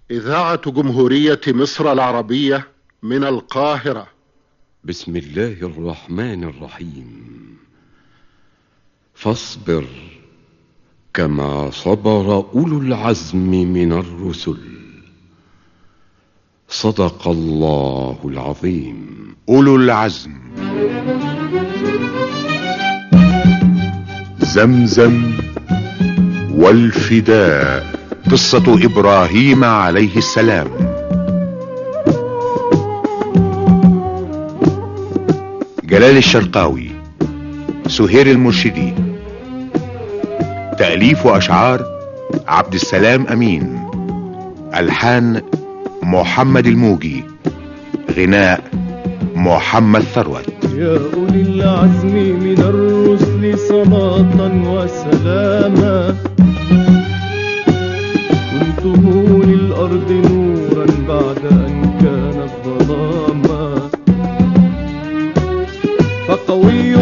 إذاعة جمهورية مصر العربية من القاهرة. بسم الله الرحمن الرحيم. فاصبر كما صبر أولو العزم من الرسل. صدق الله العظيم. أولو العزم. زمزم والفداء، قصة إبراهيم عليه السلام. جلال الشرقاوي، سهير المرشدي. تأليف وأشعار عبد السلام أمين. ألحان محمد الموجي. غناء محمد ثروت. يا أولي العزم من الرسل صلاة وسلاما، كنتم للأرض نورا بعد أن كانت ظلاما، فقوي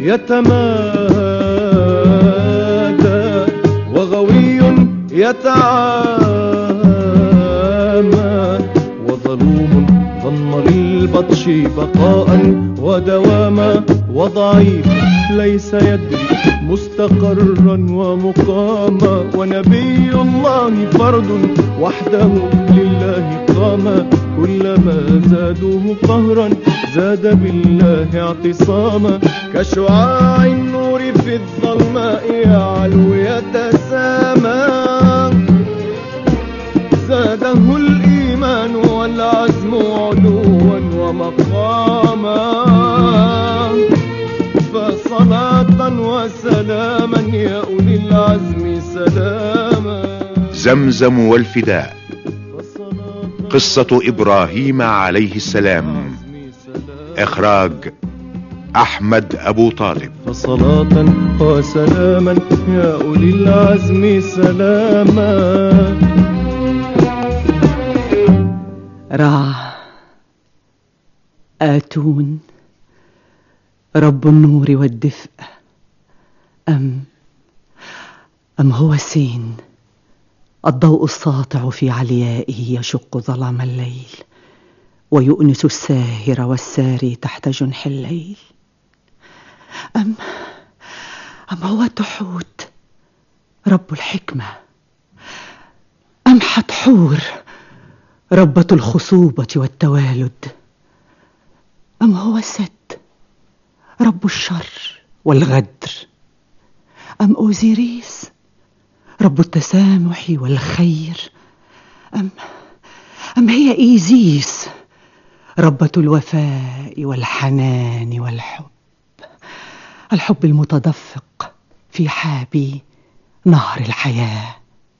يتمادى وغوي يتعامى، وظلوم ظن للبطش بقاء ودواما، وضعيف ليس يدري مستقرا ومقاما، ونبي الله فرد وحده لله قاما، كلما زادوه قهرا زاد بالله اعتصاما، كشعاع النور في الظلماء يعلو يتسامى، زاده الإيمان والعزم علوا ومقاما، فصلاة وسلاما يا أولي العزم سلاما. زمزم والفداء، قصة إبراهيم عليه السلام. إخراج أحمد أبو طالب. فصلاة وسلاما يا أولي العزم سلاما. آتون رب النور والدفء، أم هو سين الضوء الساطع في عليائه يشق ظلام الليل ويؤنس الساهر والساري تحت جنح الليل، أم هو تحوت رب الحكمة، أم حتحور ربة الخصوبة والتوالد، أم هو ست رب الشر والغدر، أم أوزيريس رب التسامح والخير، أم هي إيزيس ربة الوفاء والحنان والحب، الحب المتدفق في حابي نهر الحياة،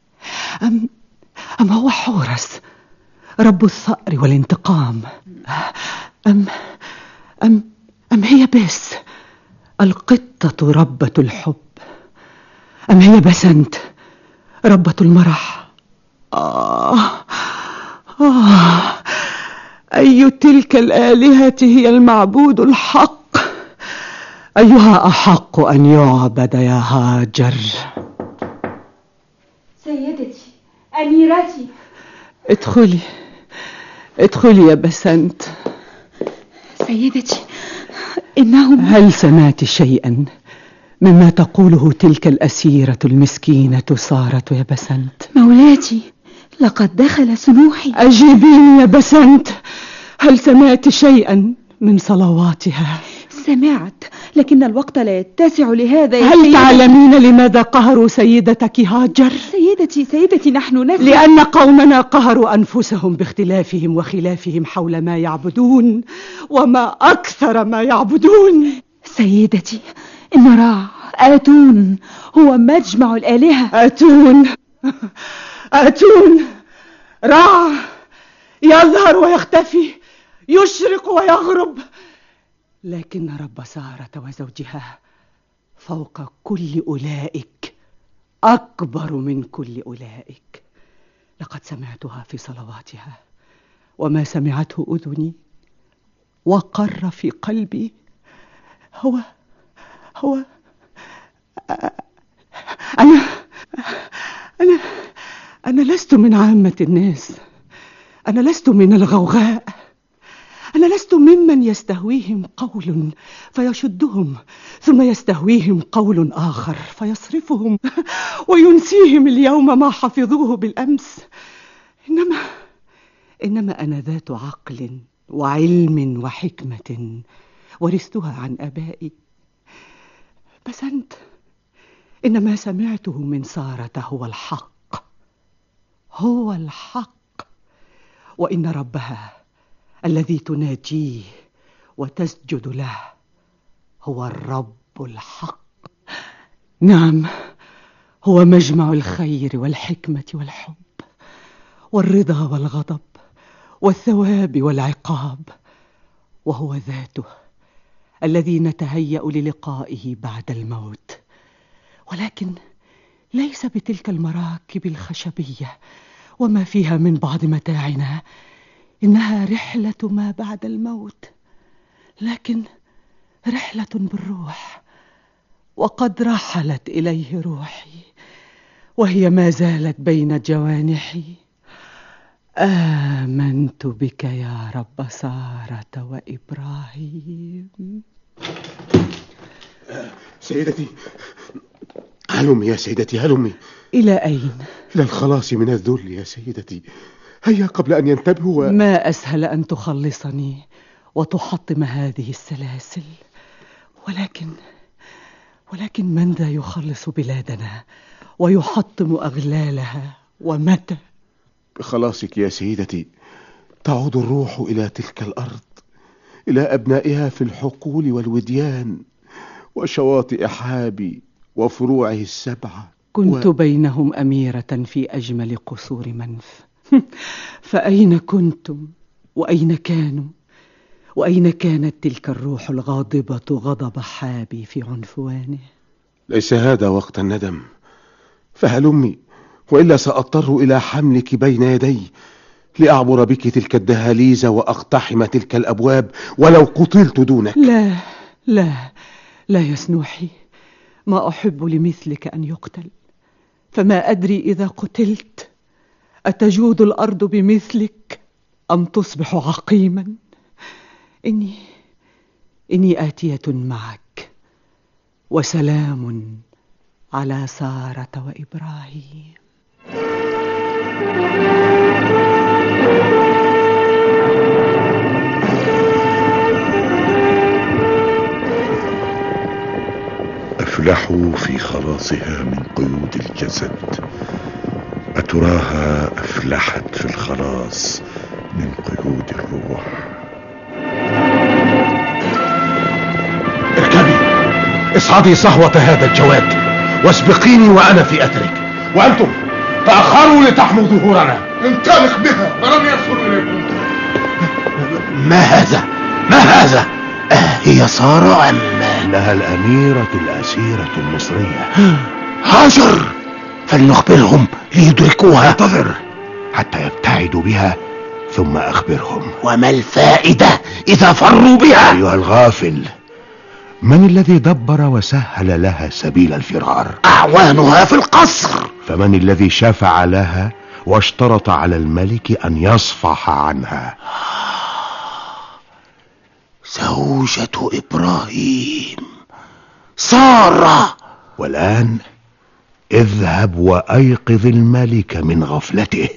أم هو حورس رب الثأر والانتقام، أم هي بس القطة ربة الحب، أم هي بسنت ربة المرح. أي تلك الآلهة هي المعبود الحق؟ أيها أحق أن يعبد يا هاجر؟ سيدتي أميرتي. ادخلي يا بسنت. سيدتي إنهم... هل سمعت شيئا مما تقوله تلك الأسيرة المسكينة سارة يا بسنت؟ مولاتي لقد دخل سنوحي. أجيبيني يا بسنت، هل سمعت شيئا من صلواتها؟ سمعت، لكن الوقت لا يتسع لهذا يا هل سيدتي. تعلمين لماذا قهروا سيدتك هاجر؟ سيدتي نحن نفهم. لأن قومنا قهروا أنفسهم باختلافهم وخلافهم حول ما يعبدون، وما أكثر ما يعبدون. سيدتي إن آتون هو مجمع الآلهة. آتون رع يظهر ويختفي، يشرق ويغرب، لكن رب سارة وزوجها فوق كل أولئك، أكبر من كل أولئك. لقد سمعتها في صلواتها، وما سمعته أذني وقر في قلبي هو أنا لست من عامة الناس. أنا لست من الغوغاء، أنا لست ممن يستهويهم قول فيشدهم ثم يستهويهم قول آخر فيصرفهم وينسيهم اليوم ما حفظوه بالأمس. إنما أنا ذات عقل وعلم وحكمة ورثتها عن آبائي. بس أنت إن ما سمعته من سارة هو الحق، هو الحق، وإن ربها الذي تناجيه وتسجد له هو الرب الحق. نعم، هو مجمع الخير والحكمة والحب والرضا والغضب والثواب والعقاب، وهو ذاته الذي نتهيأ للقائه بعد الموت، ولكن ليس بتلك المراكب الخشبية وما فيها من بعض متاعنا. إنها رحلة ما بعد الموت، لكن رحلة بالروح، وقد رحلت إليه روحي وهي ما زالت بين جوانحي. آمنت بك يا رب سارة وإبراهيم. سيدتي، هلمي يا سيدتي، هلمي. إلى أين؟ إلى الخلاص من الذل يا سيدتي، هيا قبل أن ينتبهوا. ما أسهل أن تخلصني وتحطم هذه السلاسل، ولكن من ذا يخلص بلادنا ويحطم أغلالها ومتى؟ بخلاصك يا سيدتي تعود الروح إلى تلك الأرض، إلى أبنائها في الحقول والوديان وشواطئ حابي وفروعه السبعة. كنت بينهم أميرة في أجمل قصور منف. فأين كنتم وأين كانوا؟ وأين كانت تلك الروح الغاضبة غضب حابي في عنفوانه؟ ليس هذا وقت الندم، فهلمي وإلا سأضطر إلى حملك بين يدي لأعبر بك تلك الدهاليز وأقتحم تلك الأبواب ولو قتلت دونك. لا لا لا يا سنوحي، ما أحب لمثلك أن يقتل، فما أدري إذا قتلت أتجود الأرض بمثلك أم تصبح عقيما. إني آتية معك، وسلام على سارة وإبراهيم. أفلحوا في خلاصها من قيود الجسد، أتراها أفلحت في الخلاص من قيود الروح. اركبي، اصعدي صهوة هذا الجواد واسبقيني وأنا في أثرك، وأنتم تأخروا لتحموا ظهورنا. انطلق بها ولم يصل إليكم. ما هذا؟ ما هذا؟ هي سارة أم؟ إنها الأميرة الأسيرة المصرية هاجر، فلنخبرهم ليدركوها. انتظر حتى يبتعدوا بها ثم أخبرهم. وما الفائدة إذا فروا بها؟ أيها الغافل، من الذي دبر وسهل لها سبيل الفرار؟ أعوانها في القصر. فمن الذي شفع لها واشترط على الملك أن يصفح عنها؟ زوجة إبراهيم، سارة. والآن اذهب وأيقظ الملك من غفلته.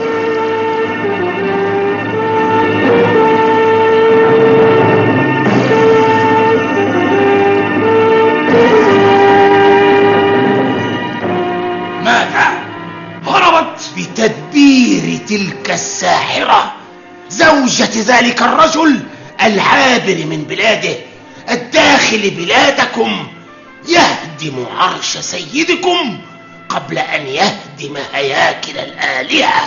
ماذا؟ هربت بتدبير تلك الساحرة، زوجة ذلك الرجل العابر من بلاده الداخل بلادكم، يهدم عرش سيدكم قبل أن يهدم هياكل الآلهة.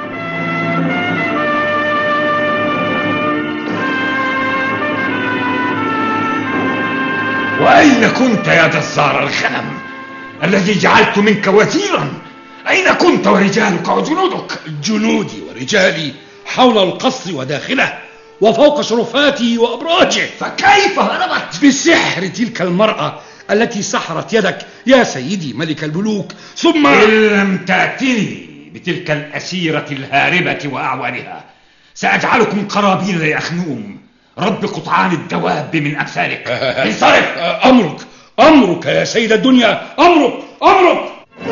وأين كنت يا جزار الغنم الذي جعلت منك وزيرا؟ أين كنت ورجالك وجنودك؟ جنودي ورجالي حول القصر وداخله وفوق شرفاته وأبراجه. فكيف هربت؟ بسحر تلك المرأة التي سحرت يدك يا سيدي ملك الملوك. ثم إن لم تأتني بتلك الأسيرة الهاربة وأعوانها سأجعلكم قرابين لأخنوم رب قطعان الدواب من أمثالك. انصرف. أمرك يا سيد الدنيا، أمرك.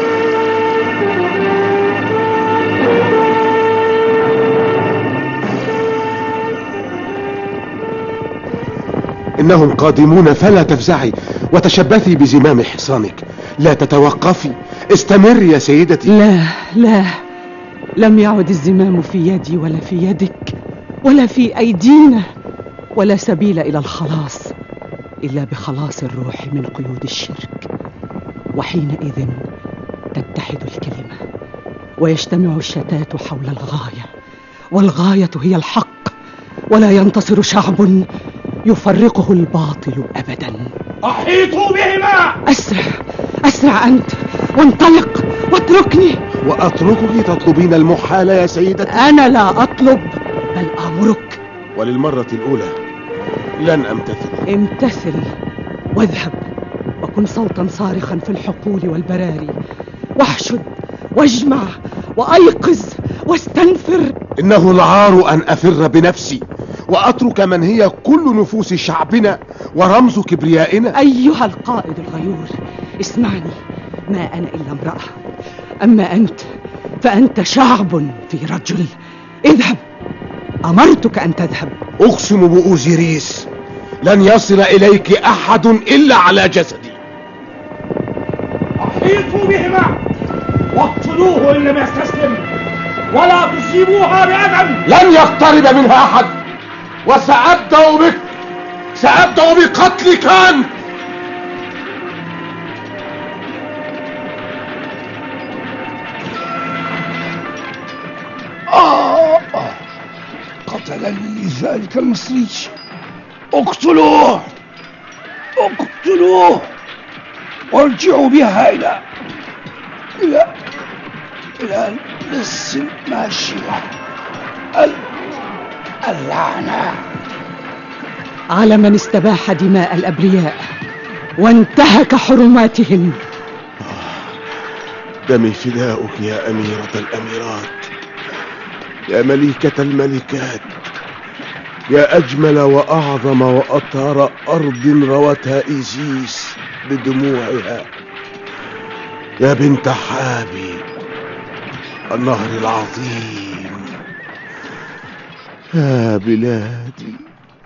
إنهم قادمون فلا تفزعي، وتشبثي بزمام حصانك. لا تتوقفي، استمر يا سيدتي. لا، لم يعد الزمام في يدي ولا في يدك ولا في أيدينا، ولا سبيل إلى الخلاص إلا بخلاص الروح من قيود الشرك. وحينئذ تتحد الكلمة ويجتمع الشتات حول الغاية، والغاية هي الحق، ولا ينتصر شعب يفرقه الباطل أبدا. أحيطوا بهما. أسرع أنت، وانطلق واتركني. وأتركك تطلبين المحال يا سيدتي؟ أنا لا أطلب بل أمرك. وللمرة الأولى لن أمتثل. امتثل واذهب، وكن صوتا صارخا في الحقول والبراري، واحشد واجمع وأيقظ واستنفر. إنه العار أن أفر بنفسي وأترك من هي كل نفوس شعبنا ورمز كبريائنا. أيها القائد الغيور، اسمعني، ما أنا إلا امرأة، أما أنت فأنت شعب في رجل. اذهب، أمرتك أن تذهب. أقسم بأوزيريس لن يصل إليك أحد إلا على جسدي. أحيطوا بهما واقتلوه إن لم يستسلم، ولا تصيبوها بأذى. لن يقترب منها أحد، وسأبدأ بك، سأبدأ بقتلك أنت. قتلني ذلك المصري. اقتلوه وارجعوا بها إلى لص الماشية. اللعنة على من استباح دماء الأبرياء وانتهك حرماتهم. دمي فداؤك يا أميرة الأميرات، يا مليكة الملكات، يا أجمل وأعظم وأطهر أرض روتها إيزيس بدموعها، يا بنت حابي النهر العظيم، يا بلادي.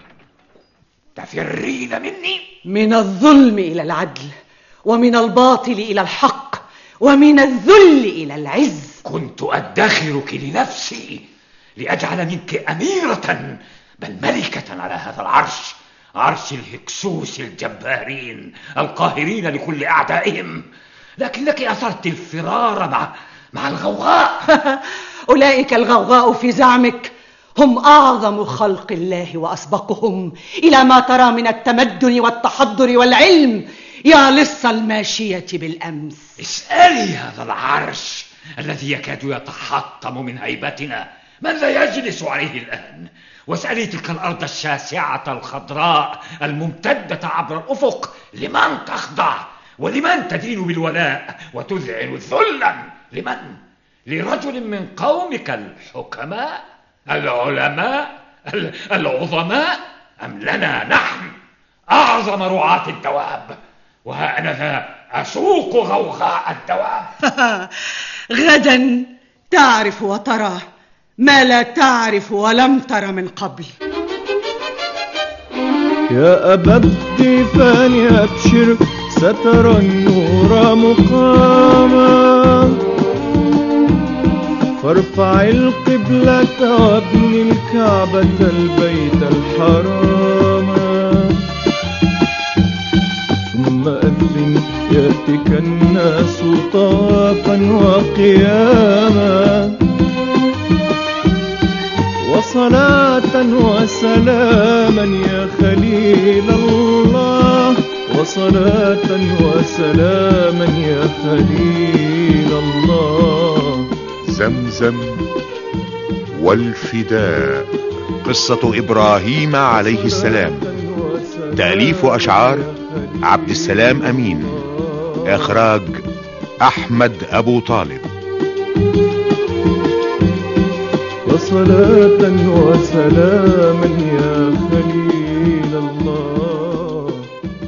تفرين مني؟ من الظلم إلى العدل، ومن الباطل إلى الحق، ومن الذل إلى العز. كنت أدخرك لنفسي لأجعل منك أميرة بل ملكة على هذا العرش، عرش الهكسوس الجبارين القاهرين لكل أعدائهم، لكنك أثرت الفرار مع الغوغاء. أولئك الغوغاء في زعمك هم أعظم خلق الله وأسبقهم إلى ما ترى من التمدن والتحضر والعلم، يا لص الماشية بالأمس. اسألي هذا العرش الذي يكاد يتحطم من هيبتنا من لا يجلس عليه الآن، واسألي تلك الأرض الشاسعة الخضراء الممتدة عبر الأفق لمن تخضع ولمن تدين بالولاء وتذعن ذلا. لمن؟ لرجل من قومك الحكماء العلماء العظماء، أم لنا نحن أعظم رعاة الدواب؟ وها أنا ذا أسوق غوغاء الدواب. غدا تعرف وترى ما لا تعرف ولم تر من قبل. يا أبا الضيفان أبشر، سترى النور مقاما، فارفع القبلة وابني الكعبة البيت الحرام، ثم أذن يأتك الناس طوافا وقياما، وصلاة وسلاما يا خليل الله، وصلاة وسلاما يا خليل الله. زمزم والفداء، قصة إبراهيم عليه السلام، تأليف أشعار عبد السلام أمين، إخراج أحمد أبو طالب. وصلاة وسلاما